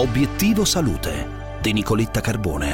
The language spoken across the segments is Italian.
Obiettivo Salute di Nicoletta Carbone.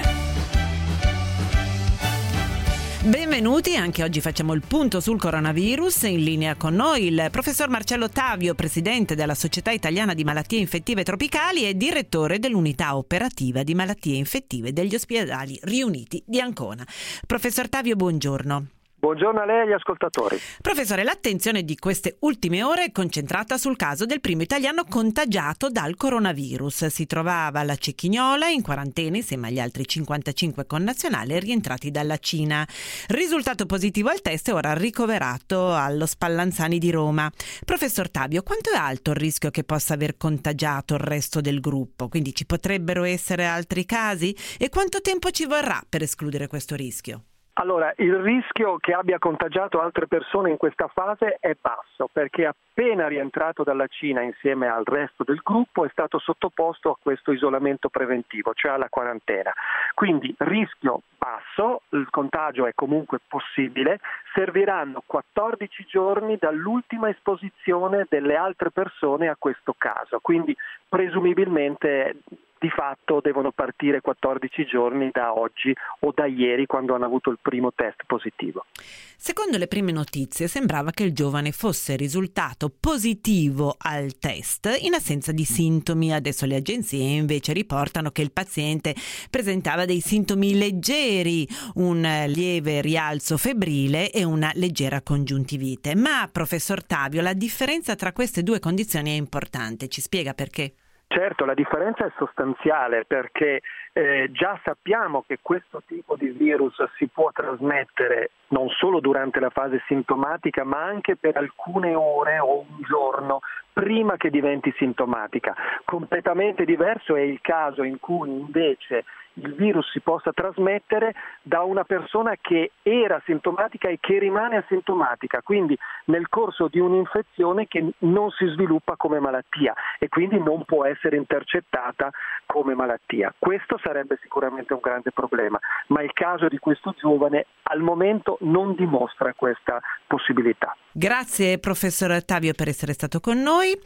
Benvenuti, anche oggi facciamo il punto sul coronavirus. In linea con noi il professor Marcello Tavio, presidente della Società Italiana di Malattie Infettive Tropicali e direttore dell'unità operativa di malattie infettive degli ospedali riuniti di Ancona. Professor Tavio, buongiorno. Buongiorno a lei e agli ascoltatori. Professore, l'attenzione di queste ultime ore è concentrata sul caso del primo italiano contagiato dal coronavirus. Si trovava alla Cecchignola in quarantena insieme agli altri 55 connazionali rientrati dalla Cina. Risultato positivo al test e ora ricoverato allo Spallanzani di Roma. Professor Tavio, quanto è alto il rischio che possa aver contagiato il resto del gruppo? Quindi ci potrebbero essere altri casi? E quanto tempo ci vorrà per escludere questo rischio? Allora, il rischio che abbia contagiato altre persone in questa fase è basso, perché appena rientrato dalla Cina insieme al resto del gruppo è stato sottoposto a questo isolamento preventivo, cioè alla quarantena. Quindi rischio basso, il contagio è comunque possibile, serviranno 14 giorni dall'ultima esposizione delle altre persone a questo caso, quindi presumibilmente di fatto devono partire 14 giorni da oggi o da ieri, quando hanno avuto il primo test positivo. Secondo le prime notizie sembrava che il giovane fosse risultato positivo al test in assenza di sintomi. Adesso le agenzie invece riportano che il paziente presentava dei sintomi leggeri, un lieve rialzo febbrile e una leggera congiuntivite. Ma, professor Tavio, la differenza tra queste due condizioni è importante. Ci spiega perché? Certo, la differenza è sostanziale, perché già sappiamo che questo tipo di virus si può trasmettere non solo durante la fase sintomatica, ma anche per alcune ore o un giorno prima che diventi sintomatica. Completamente diverso è il caso in cui invece il virus si possa trasmettere da una persona che era sintomatica e che rimane asintomatica, quindi nel corso di un'infezione che non si sviluppa come malattia e quindi non può essere intercettata come malattia. Questo sarebbe sicuramente un grande problema, ma il caso di questo giovane al momento non dimostra questa possibilità. Grazie professor Tavio per essere stato con noi.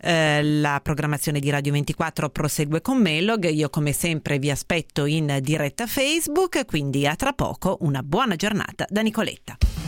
La programmazione di Radio 24 prosegue con Melog. Io come sempre vi aspetto in diretta Facebook, quindi a tra poco. Una buona giornata da Nicoletta.